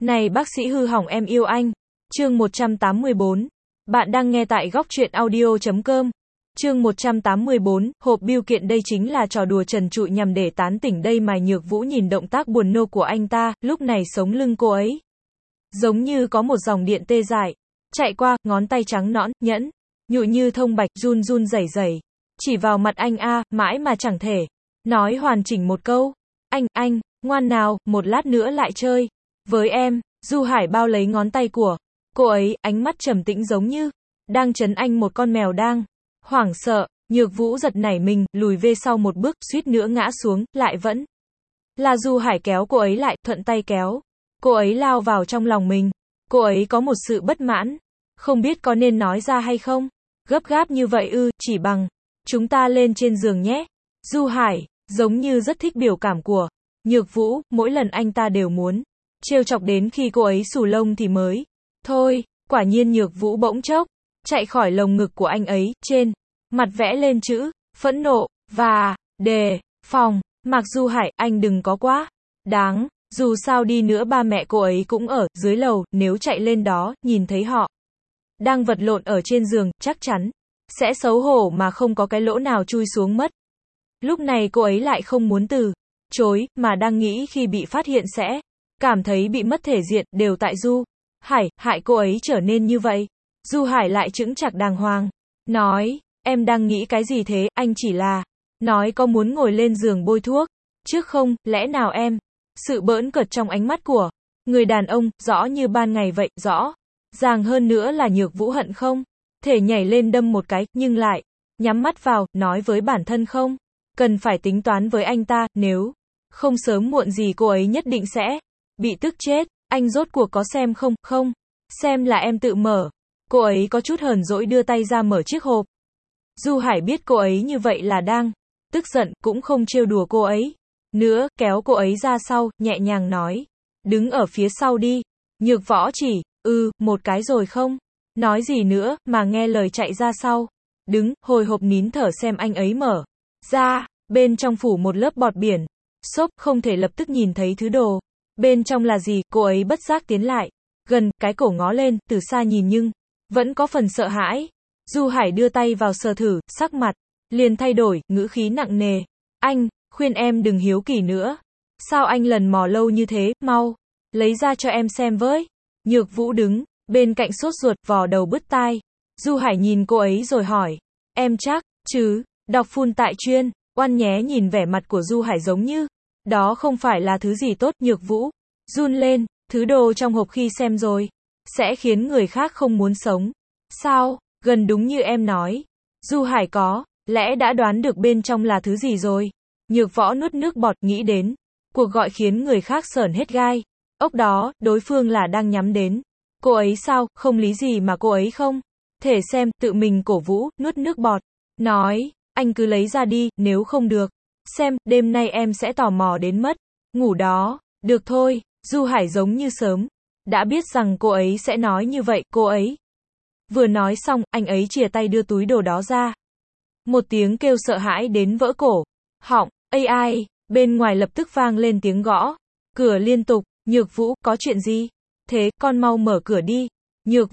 Này bác sĩ hư hỏng em yêu anh. Chương 184. Bạn đang nghe tại góc truyện audio.com. Chương 184, hộp bưu kiện đây chính là trò đùa trần trụi nhằm để tán tỉnh đây mà Nhược Vũ nhìn động tác buồn nôn của anh ta, lúc này sống lưng cô ấy giống như có một dòng điện tê dại chạy qua, ngón tay trắng nõn, nhẫn, nhụi như thông bạch, run run rẩy rẩy, chỉ vào mặt anh mãi mà chẳng thể nói hoàn chỉnh một câu. Anh, ngoan nào, một lát nữa lại chơi với em. Du Hải bao lấy ngón tay của cô ấy, ánh mắt trầm tĩnh giống như đang trấn anh một con mèo đang hoảng sợ. Nhược Vũ giật nảy mình, lùi về sau một bước, suýt nữa ngã xuống, lại vẫn là Du Hải kéo cô ấy lại, thuận tay kéo cô ấy lao vào trong lòng mình. Cô ấy có một sự bất mãn, không biết có nên nói ra hay không. Gấp gáp như vậy chỉ bằng chúng ta lên trên giường nhé. Du Hải giống như rất thích biểu cảm của Nhược Vũ, mỗi lần anh ta đều muốn trêu chọc đến khi cô ấy xù lông thì mới thôi. Quả nhiên Nhược Vũ bỗng chốc chạy khỏi lồng ngực của anh ấy, trên mặt vẽ lên chữ phẫn nộ và đề phòng. Mặc Du Hải, anh đừng có quá đáng, dù sao đi nữa ba mẹ cô ấy cũng ở dưới lầu, nếu chạy lên đó nhìn thấy họ đang vật lộn ở trên giường, chắc chắn sẽ xấu hổ mà không có cái lỗ nào chui xuống mất. Lúc này cô ấy lại không muốn từ chối, mà đang nghĩ khi bị phát hiện sẽ cảm thấy bị mất thể diện, đều tại Du Hải hại cô ấy trở nên như vậy. Du Hải lại chững chạc đàng hoàng nói, em đang nghĩ cái gì thế, anh chỉ là nói có muốn ngồi lên giường bôi thuốc trước không, lẽ nào em. Sự bỡn cợt trong ánh mắt của người đàn ông, rõ như ban ngày vậy, rõ ràng hơn nữa là Nhược Vũ hận không thể nhảy lên đâm một cái, nhưng lại nhắm mắt vào, nói với bản thân không cần phải tính toán với anh ta, nếu không sớm muộn gì cô ấy nhất định sẽ bị tức chết. Anh rốt cuộc có xem không, không xem là em tự mở. Cô ấy có chút hờn dỗi đưa tay ra mở chiếc hộp. Du Hải biết cô ấy như vậy là đang tức giận, cũng không trêu đùa cô ấy nữa, kéo cô ấy ra sau, nhẹ nhàng nói, đứng ở phía sau đi. Nhược Võ chỉ một cái rồi không nói gì nữa, mà nghe lời chạy ra sau, đứng hồi hộp nín thở xem anh ấy mở ra. Bên trong phủ một lớp bọt biển xốp, không thể lập tức nhìn thấy thứ đồ bên trong là gì. Cô ấy bất giác tiến lại gần, cái cổ ngó lên, từ xa nhìn nhưng vẫn có phần sợ hãi. Du Hải đưa tay vào sờ thử, sắc mặt liền thay đổi, ngữ khí nặng nề. Anh khuyên em đừng hiếu kỳ nữa. Sao anh lần mò lâu như thế, mau lấy ra cho em xem với. Nhược Vũ đứng bên cạnh sốt ruột, vò đầu bứt tai. Du Hải nhìn cô ấy rồi hỏi, em chắc chứ, đọc phun tại chuyên oan nhé. Nhìn vẻ mặt của Du Hải giống như đó không phải là thứ gì tốt. Nhược Vũ run lên, thứ đồ trong hộp khi xem rồi sẽ khiến người khác không muốn sống sao? Gần đúng như em nói. Du Hải có lẽ đã đoán được bên trong là thứ gì rồi. Nhược Võ nuốt nước bọt, nghĩ đến cuộc gọi khiến người khác sởn hết gai ốc đó, đối phương là đang nhắm đến cô ấy sao, không lý gì mà cô ấy không thể xem. Tự mình cổ vũ, nuốt nước bọt, nói, anh cứ lấy ra đi, nếu không được xem, đêm nay em sẽ tò mò đến mất ngủ đó. Được thôi. Du Hải giống như sớm đã biết rằng cô ấy sẽ nói như vậy. Cô ấy vừa nói xong, anh ấy chìa tay đưa túi đồ đó ra. Một tiếng kêu sợ hãi đến vỡ cổ họng. Ai, bên ngoài lập tức vang lên tiếng gõ cửa liên tục. Nhược Vũ, có chuyện gì thế, con mau mở cửa đi. Nhược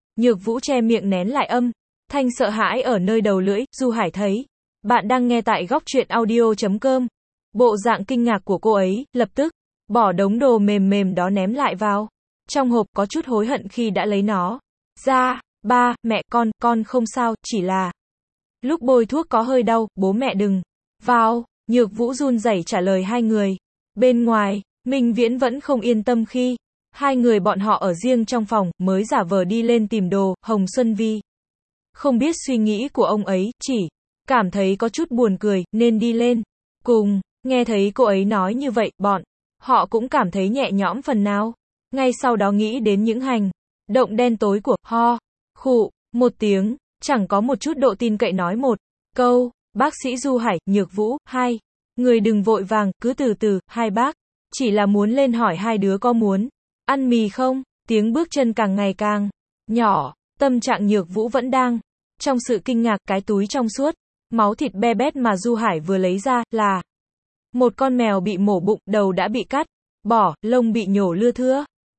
Vũ che miệng nén lại âm thanh sợ hãi ở nơi đầu lưỡi. Du Hải thấy bạn đang nghe tại góc truyện audio.com. Bộ dạng kinh ngạc của cô ấy, lập tức bỏ đống đồ mềm đó ném lại vào trong hộp, có chút hối hận khi đã lấy nó ra. Ba, mẹ, con không sao, chỉ là lúc bôi thuốc có hơi đau, bố mẹ đừng vào. Nhược Vũ run rẩy trả lời hai người bên ngoài. Minh Viễn vẫn không yên tâm khi hai người bọn họ ở riêng trong phòng, mới giả vờ đi lên tìm đồ. Hồng Xuân Vi không biết suy nghĩ của ông ấy, chỉ cảm thấy có chút buồn cười, nên đi lên cùng. Nghe thấy cô ấy nói như vậy, bọn họ cũng cảm thấy nhẹ nhõm phần nào. Ngay sau đó nghĩ đến những hành động đen tối của khụ một tiếng, chẳng có một chút độ tin cậy, nói một câu, bác sĩ Du Hải, Nhược Vũ, hai người đừng vội vàng, cứ từ từ. Hai bác chỉ là muốn lên hỏi hai đứa có muốn ăn mì không. Tiếng bước chân càng ngày càng nhỏ, tâm trạng Nhược Vũ vẫn đang trong sự kinh ngạc. Cái túi trong suốt máu thịt be bét mà Du Hải vừa lấy ra là một con mèo bị mổ bụng, đầu đã bị cắt bỏ, lông bị nhổ lưa thưa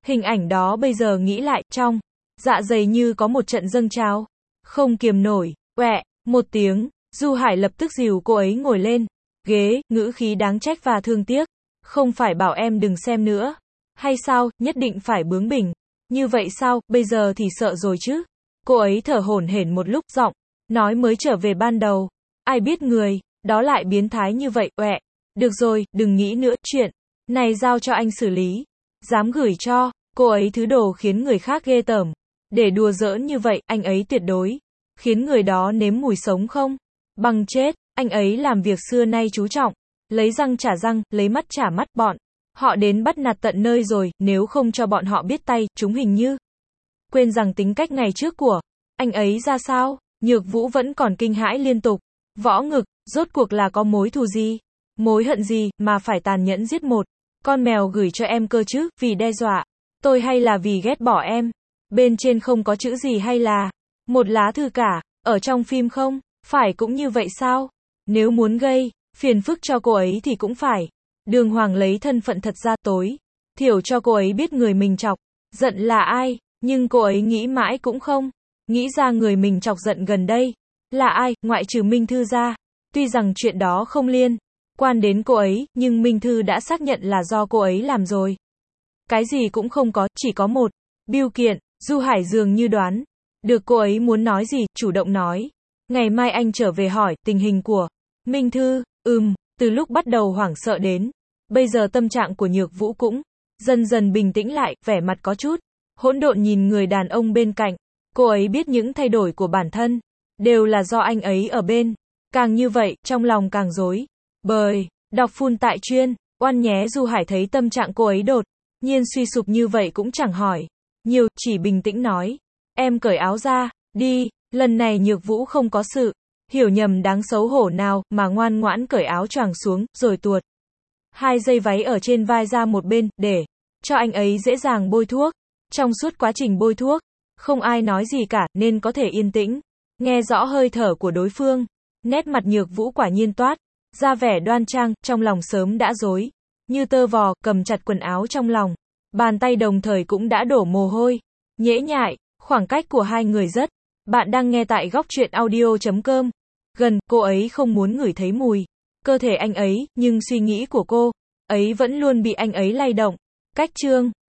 Hình ảnh đó bây giờ nghĩ lại, trong dạ dày như có một trận dâng trào. Không kiềm nổi, quẹ, một tiếng, Du Hải lập tức dìu cô ấy ngồi lên ghế, ngữ khí đáng trách và thương tiếc. Không phải bảo em đừng xem nữa. Hay sao, nhất định phải bướng bỉnh. Như vậy sao, bây giờ thì sợ rồi chứ. Cô ấy thở hổn hển một lúc, giọng nói mới trở về ban đầu. Ai biết người đó lại biến thái như vậy, quẹ. Được rồi, đừng nghĩ nữa, chuyện này giao cho anh xử lý. Dám gửi cho cô ấy thứ đồ khiến người khác ghê tởm. Để đùa giỡn như vậy, anh ấy tuyệt đối khiến người đó nếm mùi sống không bằng chết. Anh ấy làm việc xưa nay chú trọng lấy răng trả răng, lấy mắt trả mắt, bọn họ đến bắt nạt tận nơi rồi, nếu không cho bọn họ biết tay, chúng hình như quên rằng tính cách ngày trước của anh ấy ra sao. Nhược Vũ vẫn còn kinh hãi liên tục. Võ Ngực, rốt cuộc là có mối thù gì, mối hận gì mà phải tàn nhẫn giết một con mèo gửi cho em cơ chứ, vì đe dọa tôi hay là vì ghét bỏ em? Bên trên không có chữ gì hay là một lá thư cả, ở trong phim không phải cũng như vậy sao? Nếu muốn gây phiền phức cho cô ấy thì cũng phải đường hoàng lấy thân phận thật ra, tối thiểu cho cô ấy biết người mình chọc giận là ai. Nhưng cô ấy nghĩ mãi cũng không nghĩ ra người mình chọc giận gần đây là ai, ngoại trừ Minh Thư ra. Tuy rằng chuyện đó không liên quan đến cô ấy, nhưng Minh Thư đã xác nhận là do cô ấy làm rồi. Cái gì cũng không có, chỉ có một bưu kiện. Du Hải dường như đoán được cô ấy muốn nói gì, chủ động nói. Ngày mai anh trở về hỏi tình hình của Minh Thư. Từ lúc bắt đầu hoảng sợ đến bây giờ tâm trạng của Nhược Vũ cũng dần dần bình tĩnh lại, vẻ mặt có chút hỗn độn nhìn người đàn ông bên cạnh. Cô ấy biết những thay đổi của bản thân đều là do anh ấy ở bên. Càng như vậy, trong lòng càng rối bời. Đọc full tại chuyên oan nhé. Du Hải thấy tâm trạng cô ấy đột nhiên suy sụp như vậy cũng chẳng hỏi nhiều, chỉ bình tĩnh nói. Em cởi áo ra, đi. Lần này Nhược Vũ không có sự hiểu nhầm đáng xấu hổ nào, mà ngoan ngoãn cởi áo choàng xuống, rồi tuột hai dây váy ở trên vai ra một bên, để cho anh ấy dễ dàng bôi thuốc. Trong suốt quá trình bôi thuốc, không ai nói gì cả, nên có thể yên tĩnh nghe rõ hơi thở của đối phương. Nét mặt Nhược Vũ quả nhiên toát ra vẻ đoan trang, trong lòng sớm đã rối như tơ vò, cầm chặt quần áo trong lòng. Bàn tay đồng thời cũng đã đổ mồ hôi nhễ nhại. Khoảng cách của hai người rất. Bạn đang nghe tại góc truyện audio.com. Gần, cô ấy không muốn ngửi thấy mùi cơ thể anh ấy, nhưng suy nghĩ của cô ấy vẫn luôn bị anh ấy lay động. Cách chương